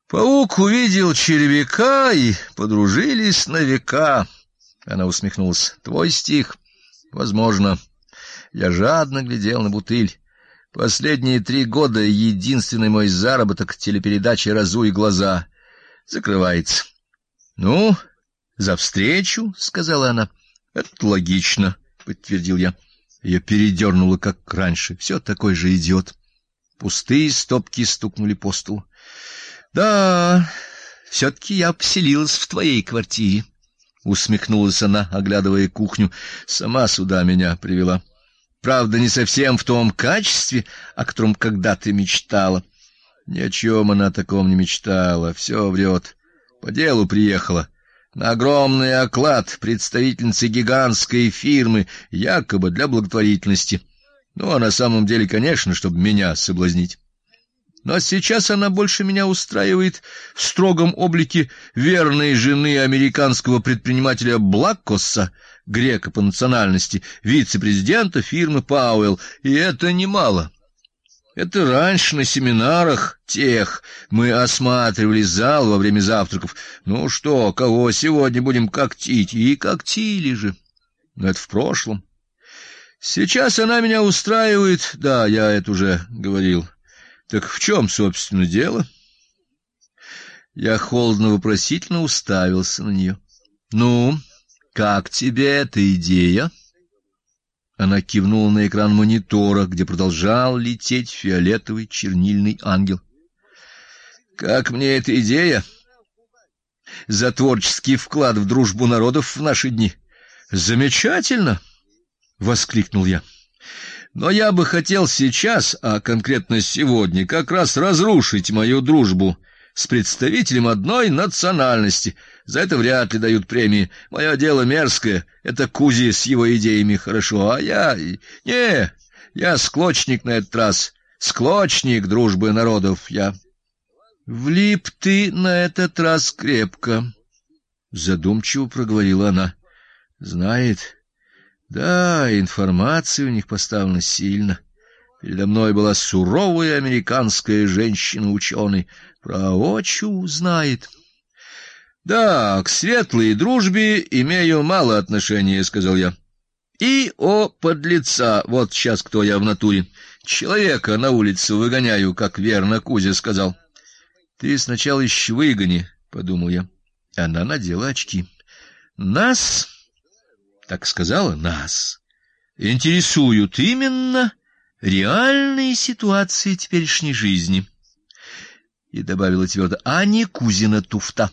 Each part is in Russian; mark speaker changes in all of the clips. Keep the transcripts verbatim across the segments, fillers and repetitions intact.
Speaker 1: Паук увидел червяка, и подружились на века. Она усмехнулась. Твой стих? Возможно. Я жадно глядел на бутыль. Последние три года единственный мой заработок — телепередача «Разуй глаза». Закрывается. Ну, за встречу, сказала она. Это логично, подтвердил я. Ее передернуло, как раньше. Все такой же идиот. Пустые стопки стукнули по столу. Да, все-таки я поселилась в твоей квартире, усмехнулась она, оглядывая кухню. Сама сюда меня привела. Правда, не совсем в том качестве, о котором когда-то мечтала. Ни о чем она таком не мечтала, все врет. По делу приехала. На огромный оклад представительницы гигантской фирмы, якобы для благотворительности. Ну, а на самом деле, конечно, чтобы меня соблазнить. Но сейчас она больше меня устраивает в строгом облике верной жены американского предпринимателя Блаккосса, грека по национальности, вице-президента фирмы Пауэлл, и это немало. Это раньше на семинарах тех мы осматривали зал во время завтраков. Ну что, кого сегодня будем коктить? И коктили же. Но это в прошлом. Сейчас она меня устраивает, да, я это уже говорил. Так в чем, собственно, дело? Я холодно-вопросительно уставился на нее. Ну, как тебе эта идея? Она кивнула на экран монитора, где продолжал лететь фиолетовый чернильный ангел. Как мне эта идея? За творческий вклад в дружбу народов в наши дни. Замечательно, воскликнул я. Но я бы хотел сейчас, а конкретно сегодня, как раз разрушить мою дружбу с представителем одной национальности. За это вряд ли дают премии. Мое дело мерзкое. Это Кузи с его идеями хорошо, а я... Не, я склочник на этот раз. Склочник дружбы народов я. Влип ты на этот раз крепко, задумчиво проговорила она. Знает... Да, информация у них поставлена сильно. Передо мной была суровая американская женщина-ученый. Про Очу знает. Да, к светлой дружбе имею мало отношения, сказал я. И о подлеца, вот сейчас кто я в натуре. Человека на улицу выгоняю, как верно Кузя сказал. Ты сначала ищи выгони, подумал я. Она надела очки. Нас... Так сказала, нас интересуют именно реальные ситуации теперешней жизни. И добавила твердо, а не Кузина туфта.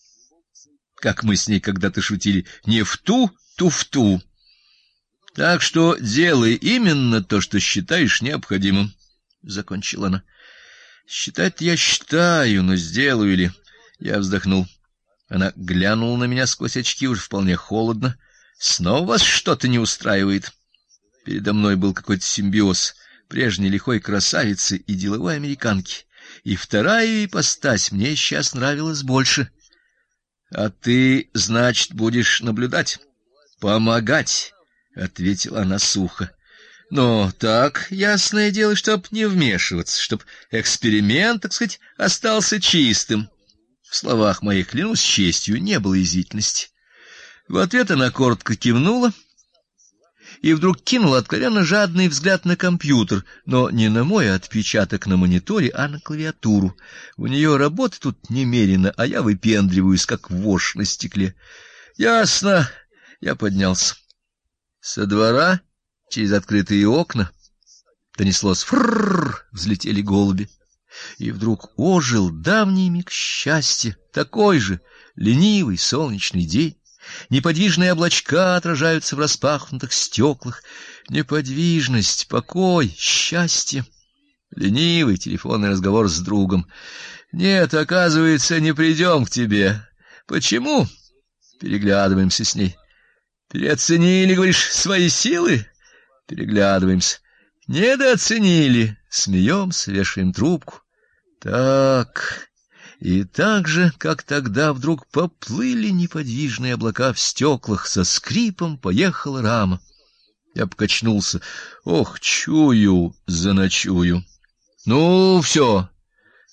Speaker 1: Как мы с ней когда-то шутили, не в ту туфту. Так что делай именно то, что считаешь необходимым, закончила она. Считать я считаю, но сделаю ли? Я вздохнул. Она глянула на меня сквозь очки уже вполне холодно. Снова вас что-то не устраивает. Передо мной был какой-то симбиоз прежней лихой красавицы и деловой американки. И вторая ипостась мне сейчас нравилась больше. А ты, значит, будешь наблюдать, помогать, ответила она сухо. Но так, ясное дело, чтоб не вмешиваться, чтоб эксперимент, так сказать, остался чистым. В словах моих, клянусь честью, не было язвительности. В ответ она коротко кивнула и вдруг кинула откровенно жадный взгляд на компьютер, но не на мой отпечаток на мониторе, а на клавиатуру. У нее работы тут немерено, а я выпендриваюсь, как вошь на стекле. Ясно. Я поднялся. Со двора через открытые окна донеслось фрррр, взлетели голуби. И вдруг ожил давний миг счастья, такой же ленивый солнечный день. Неподвижные облачка отражаются в распахнутых стеклах. Неподвижность, покой, счастье. Ленивый телефонный разговор с другом. Нет, оказывается, не придем к тебе. Почему? Переглядываемся с ней. Переоценили, говоришь, свои силы? Переглядываемся. Недооценили. Смеемся, вешаем трубку. Так... И так же, как тогда, вдруг поплыли неподвижные облака в стеклах, со скрипом поехала рама. Я покачнулся. Ох, чую, заночую. Ну, все,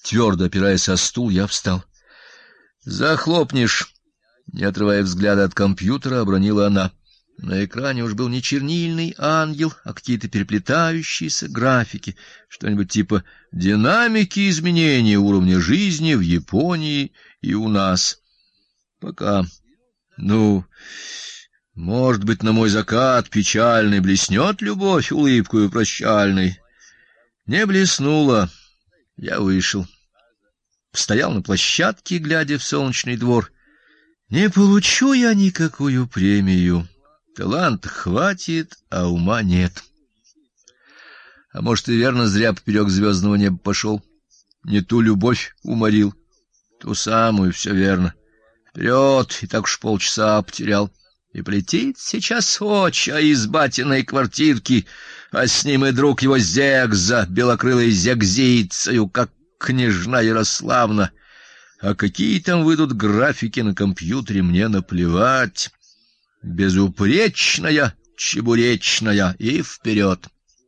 Speaker 1: Твердо опираясь о стул, я встал. Захлопнешь, не отрывая взгляда от компьютера, обронила она. На экране уж был не чернильный ангел, а какие-то переплетающиеся графики, что-нибудь типа динамики изменения уровня жизни в Японии и у нас. Пока. Ну, может быть, на мой закат печальный блеснет любовь улыбкою прощальной. Не блеснула. Я вышел. Стоял на площадке, глядя в солнечный двор. Не получу я никакую премию. Таланта хватит, а ума нет. А может, и верно зря поперек звездного неба пошел. Не ту любовь уморил, ту самую, все верно. Вперед, и так уж полчаса потерял. И полетит сейчас Оча из батиной квартирки, а с ним и друг его Зегза, белокрылый Зегзицею, как княжна Ярославна. А какие там выйдут графики на компьютере, мне наплевать. Безупречная, чебуречная и вперед.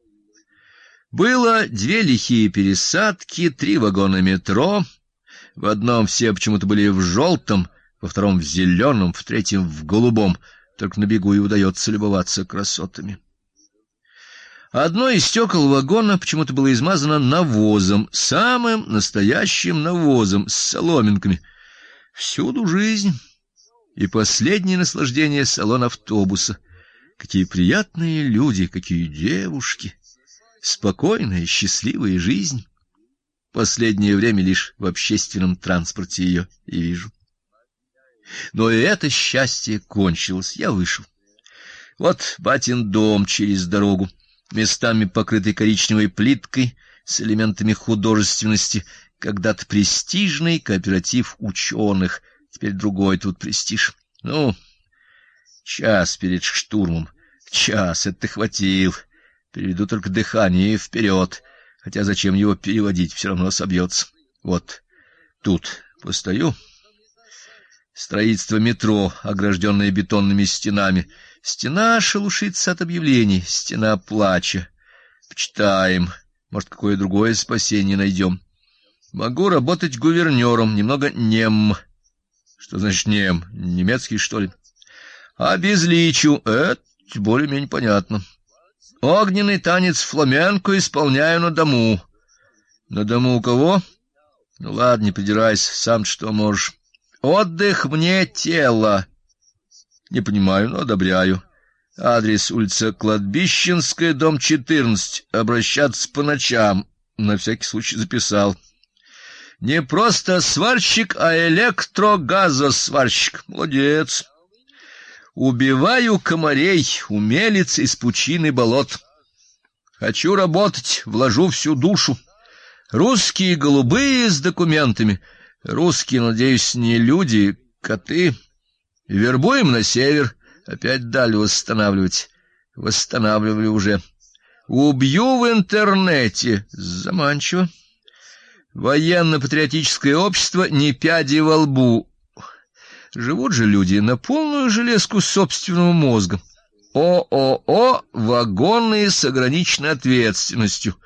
Speaker 1: Было две лихие пересадки, три вагона метро. В одном все почему-то были в желтом, во втором в зеленом, в третьем в голубом. Только на бегу и удается любоваться красотами. Одно из стекол вагона почему-то было измазано навозом, самым настоящим навозом с соломинками. Всюду жизнь. И последнее наслаждение салон автобуса. Какие приятные люди, какие девушки. Спокойная, счастливая жизнь. Последнее время лишь в общественном транспорте ее и вижу. Но и это счастье кончилось. Я вышел. Вот батин дом через дорогу, местами покрытый коричневой плиткой с элементами художественности, когда-то престижный кооператив ученых. Теперь другой тут престиж. Ну, час перед штурмом. Час это хватил. Переведу только дыхание и вперед. Хотя зачем его переводить, все равно собьется. Вот тут постою. Строительство метро, огражденное бетонными стенами. Стена шелушится от объявлений, стена плача. Почитаем, может, какое другое спасение найдем. Могу работать гувернёром, немного нем. Что значит нем? Немецкий, что ли? Обезличу. Это более-менее понятно. Огненный танец фламенко исполняю на дому. На дому у кого? Ну ладно, не придирайся, сам что можешь. Отдых мне тело. Не понимаю, но одобряю. Адрес: улица Кладбищенская, дом четырнадцать. Обращаться по ночам. На всякий случай записал. Не просто сварщик, а электрогазосварщик. Молодец. Убиваю комарей, умелец из пучины болот. Хочу работать, вложу всю душу. Русские голубые с документами. Русские, надеюсь, не люди, коты. Вербуем на север, опять даль восстанавливать. Восстанавливали уже. Убью в интернете. Заманчиво. Военно-патриотическое общество, не пяди во лбу. Живут же люди на полную железку собственного мозга. ООО «Вагоны с ограниченной ответственностью».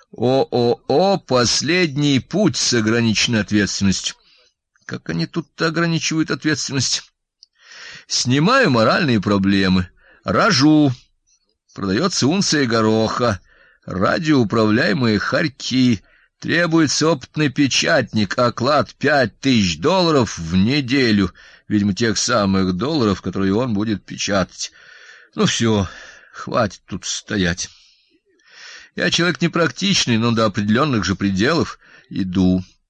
Speaker 1: ООО «Последний путь с ограниченной ответственностью». Как они тут-то ограничивают ответственность? Снимаю моральные проблемы. Рожу. Продается унция гороха. Радиоуправляемые хорьки. Требуется опытный печатник, оклад пять тысяч долларов в неделю. Видимо, тех самых долларов, которые он будет печатать. Ну все, хватит тут стоять. Я человек непрактичный, но до определенных же пределов иду.